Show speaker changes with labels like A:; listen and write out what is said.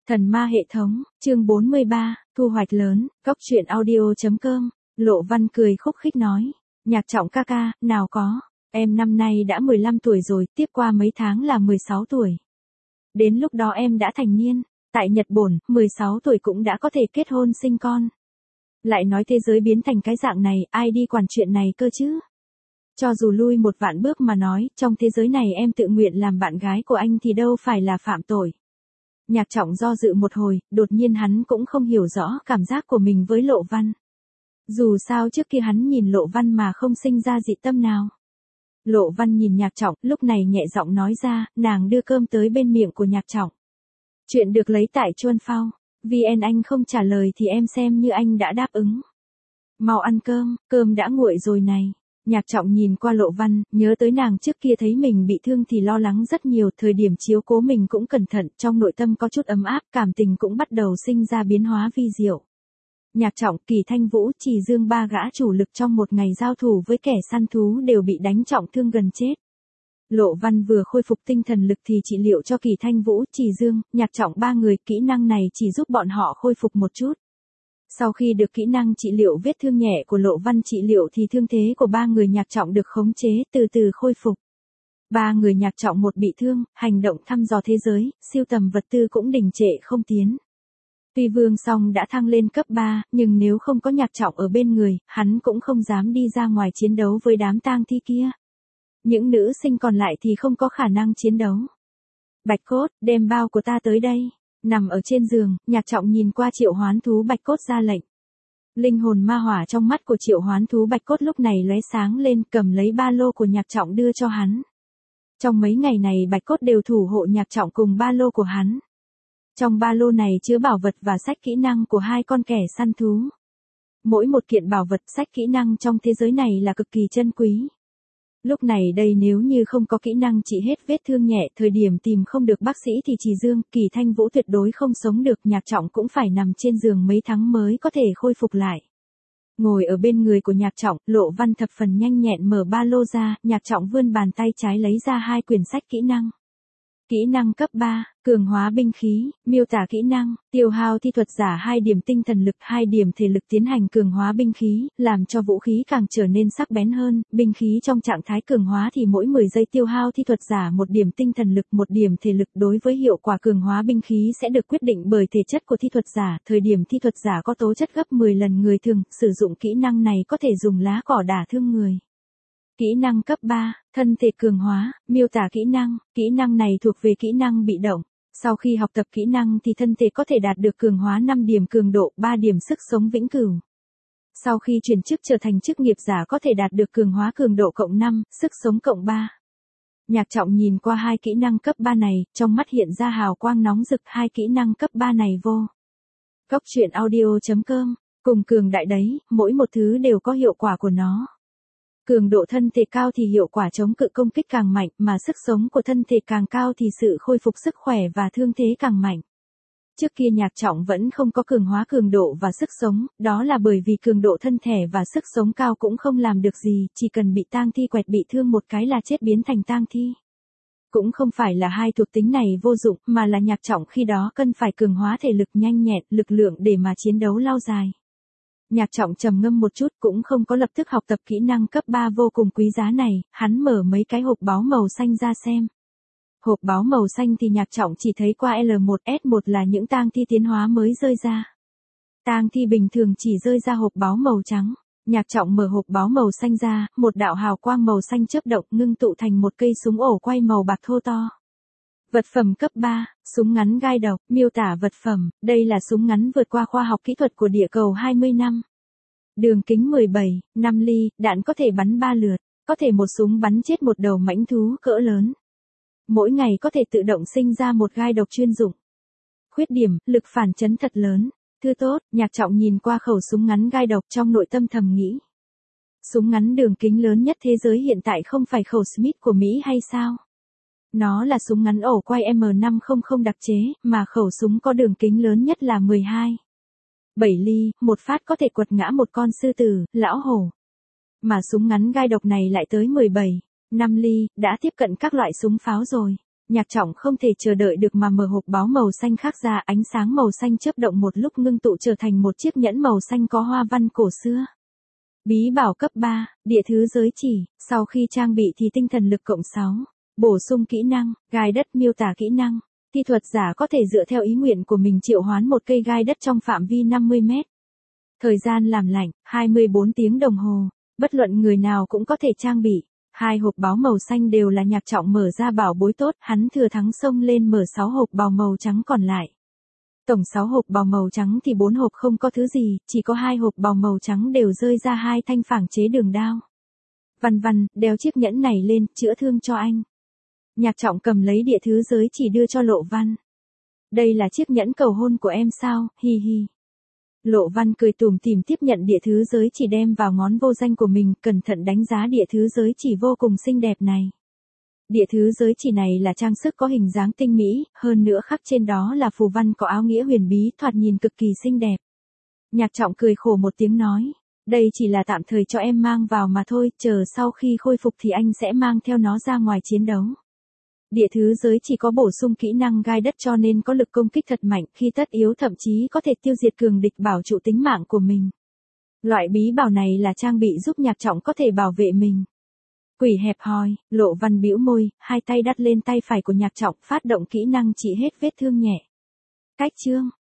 A: Thần ma hệ thống, chương 43, thu hoạch lớn, Cóc truyện audio.com, Lộ Văn cười khúc khích nói, Nhạc Trọng ca ca, nào có, em năm nay đã 15 tuổi rồi, tiếp qua mấy tháng là 16 tuổi. Đến lúc đó em đã thành niên, tại Nhật Bản, 16 tuổi cũng đã có thể kết hôn sinh con. Lại nói thế giới biến thành cái dạng này, ai đi quản chuyện này cơ chứ? Cho dù lui một vạn bước mà nói, trong thế giới này em tự nguyện làm bạn gái của anh thì đâu phải là phạm tội. Nhạc Trọng do dự một hồi, đột nhiên hắn cũng không hiểu rõ cảm giác của mình với Lộ Văn. Dù sao trước kia hắn nhìn Lộ Văn mà không sinh ra dị tâm nào. Lộ Văn nhìn Nhạc Trọng, lúc này nhẹ giọng nói ra, nàng đưa cơm tới bên miệng của Nhạc Trọng. Chuyện được lấy tại Chuan Phao, VN anh không trả lời thì em xem như anh đã đáp ứng. Mau ăn cơm, cơm đã nguội rồi này. Nhạc Trọng nhìn qua Lộ Văn, nhớ tới nàng trước kia thấy mình bị thương thì lo lắng rất nhiều, thời điểm chiếu cố mình cũng cẩn thận, trong nội tâm có chút ấm áp, cảm tình cũng bắt đầu sinh ra biến hóa vi diệu. Nhạc Trọng, Kỳ Thanh Vũ, Trì Dương ba gã chủ lực trong một ngày giao thủ với kẻ săn thú đều bị đánh trọng thương gần chết. Lộ Văn vừa khôi phục tinh thần lực thì trị liệu cho Kỳ Thanh Vũ, Trì Dương, Nhạc Trọng ba người, kỹ năng này chỉ giúp bọn họ khôi phục một chút. Sau khi được kỹ năng trị liệu vết thương nhẹ của Lộ Văn trị liệu thì thương thế của ba người Nhạc Trọng được khống chế, từ từ khôi phục. Ba người Nhạc Trọng một bị thương, hành động thăm dò thế giới, siêu tầm vật tư cũng đình trệ không tiến. Tuy Vương Song đã thăng lên cấp 3, nhưng nếu không có Nhạc Trọng ở bên người, hắn cũng không dám đi ra ngoài chiến đấu với đám tang thi kia. Những nữ sinh còn lại thì không có khả năng chiến đấu. Bạch Cốt, đem bao của ta tới đây. Nằm ở trên giường, Nhạc Trọng nhìn qua triệu hoán thú Bạch Cốt ra lệnh. Linh hồn ma hỏa trong mắt của triệu hoán thú Bạch Cốt lúc này lóe sáng lên, cầm lấy ba lô của Nhạc Trọng đưa cho hắn. Trong mấy ngày này Bạch Cốt đều thủ hộ Nhạc Trọng cùng ba lô của hắn. Trong ba lô này chứa bảo vật và sách kỹ năng của hai con kẻ săn thú. Mỗi một kiện bảo vật, sách kỹ năng trong thế giới này là cực kỳ chân quý. Lúc này đây nếu như không có kỹ năng trị hết vết thương nhẹ, thời điểm tìm không được bác sĩ thì Trì Dương, Kỳ Thanh Vũ tuyệt đối không sống được, Nhạc Trọng cũng phải nằm trên giường mấy tháng mới có thể khôi phục lại. Ngồi ở bên người của Nhạc Trọng, Lộ Văn thập phần nhanh nhẹn mở ba lô ra, Nhạc Trọng vươn bàn tay trái lấy ra hai quyển sách kỹ năng. Kỹ năng cấp 3, cường hóa binh khí, miêu tả kỹ năng, tiêu hao thi thuật giả 2 điểm tinh thần lực, 2 điểm thể lực tiến hành cường hóa binh khí, làm cho vũ khí càng trở nên sắc bén hơn, binh khí trong trạng thái cường hóa thì mỗi 10 giây tiêu hao thi thuật giả 1 điểm tinh thần lực, 1 điểm thể lực, đối với hiệu quả cường hóa binh khí sẽ được quyết định bởi thể chất của thi thuật giả, thời điểm thi thuật giả có tố chất gấp 10 lần người thường, sử dụng kỹ năng này có thể dùng lá cỏ đả thương người. Kỹ năng cấp 3, thân thể cường hóa, miêu tả kỹ năng này thuộc về kỹ năng bị động. Sau khi học tập kỹ năng thì thân thể có thể đạt được cường hóa 5 điểm cường độ, 3 điểm sức sống vĩnh cửu. Sau khi chuyển chức trở thành chức nghiệp giả có thể đạt được cường hóa cường độ cộng 5, sức sống cộng 3. Nhạc Trọng nhìn qua hai kỹ năng cấp 3 này, trong mắt hiện ra hào quang nóng rực, hai kỹ năng cấp 3 này vô. Cóc truyện audio.com, cùng cường đại đấy, mỗi một thứ đều có hiệu quả của nó. Cường độ thân thể cao thì hiệu quả chống cự công kích càng mạnh, mà sức sống của thân thể càng cao thì sự khôi phục sức khỏe và thương thế càng mạnh. Trước kia Nhạc Trọng vẫn không có cường hóa cường độ và sức sống, đó là bởi vì cường độ thân thể và sức sống cao cũng không làm được gì, chỉ cần bị tang thi quẹt bị thương một cái là chết biến thành tang thi. Cũng không phải là hai thuộc tính này vô dụng, mà là Nhạc Trọng khi đó cần phải cường hóa thể lực nhanh nhẹn, lực lượng để mà chiến đấu lâu dài. Nhạc Trọng trầm ngâm một chút cũng không có lập tức học tập kỹ năng cấp 3 vô cùng quý giá này, hắn mở mấy cái hộp báo màu xanh ra xem. Hộp báo màu xanh thì Nhạc Trọng chỉ thấy qua L1S1 là những tang thi tiến hóa mới rơi ra. Tang thi bình thường chỉ rơi ra hộp báo màu trắng. Nhạc Trọng mở hộp báo màu xanh ra, một đạo hào quang màu xanh chớp động ngưng tụ thành một cây súng ổ quay màu bạc thô to. Vật phẩm cấp 3, súng ngắn gai độc, miêu tả vật phẩm, đây là súng ngắn vượt qua khoa học kỹ thuật của địa cầu 20 năm. Đường kính 17,5 ly, đạn có thể bắn 3 lượt, có thể một súng bắn chết một đầu mãnh thú cỡ lớn. Mỗi ngày có thể tự động sinh ra một gai độc chuyên dụng. Khuyết điểm, lực phản chấn thật lớn. Thứ tốt, Nhạc Trọng nhìn qua khẩu súng ngắn gai độc trong nội tâm thầm nghĩ. Súng ngắn đường kính lớn nhất thế giới hiện tại không phải khẩu Smith của Mỹ hay sao? Nó là súng ngắn ổ quay M500 đặc chế, mà khẩu súng có đường kính lớn nhất là 12,7 ly, một phát có thể quật ngã một con sư tử, lão hổ. Mà súng ngắn gai độc này lại tới 17,5 ly, đã tiếp cận các loại súng pháo rồi. Nhạc Trọng không thể chờ đợi được mà mở hộp báo màu xanh khác ra, ánh sáng màu xanh chớp động một lúc ngưng tụ trở thành một chiếc nhẫn màu xanh có hoa văn cổ xưa. Bí bảo cấp 3, địa thứ giới chỉ, sau khi trang bị thì tinh thần lực cộng 6. Bổ sung kỹ năng, gai đất miêu tả kỹ năng. Thi thuật giả có thể dựa theo ý nguyện của mình triệu hoán một cây gai đất trong phạm vi 50 mét. Thời gian làm lạnh, 24 tiếng đồng hồ. Bất luận người nào cũng có thể trang bị. 2 hộp báo màu xanh đều là Nhạc Trọng mở ra bảo bối tốt, hắn thừa thắng xông lên mở 6 hộp bào màu trắng còn lại. Tổng 6 hộp bào màu trắng thì 4 hộp không có thứ gì, chỉ có 2 hộp bào màu trắng đều rơi ra 2 thanh phảng chế đường đao. Văn Văn, đeo chiếc nhẫn này lên, chữa thương cho anh. Nhạc Trọng cầm lấy địa thứ giới chỉ đưa cho Lộ Văn. Đây là chiếc nhẫn cầu hôn của em sao, hi hi. Lộ Văn cười tủm tỉm tiếp nhận địa thứ giới chỉ đem vào ngón vô danh của mình, cẩn thận đánh giá địa thứ giới chỉ vô cùng xinh đẹp này. Địa thứ giới chỉ này là trang sức có hình dáng tinh mỹ, hơn nữa khắc trên đó là phù văn có áo nghĩa huyền bí, thoạt nhìn cực kỳ xinh đẹp. Nhạc Trọng cười khổ một tiếng nói, đây chỉ là tạm thời cho em mang vào mà thôi, chờ sau khi khôi phục thì anh sẽ mang theo nó ra ngoài chiến đấu. Địa thứ giới chỉ có bổ sung kỹ năng gai đất cho nên có lực công kích thật mạnh, khi tất yếu thậm chí có thể tiêu diệt cường địch bảo trụ tính mạng của mình. Loại bí bảo này là trang bị giúp Nhạc Trọng có thể bảo vệ mình. Quỷ hẹp hòi, Lộ Văn bĩu môi, hai tay đắt lên tay phải của Nhạc Trọng, phát động kỹ năng trị hết vết thương nhẹ. Cách chương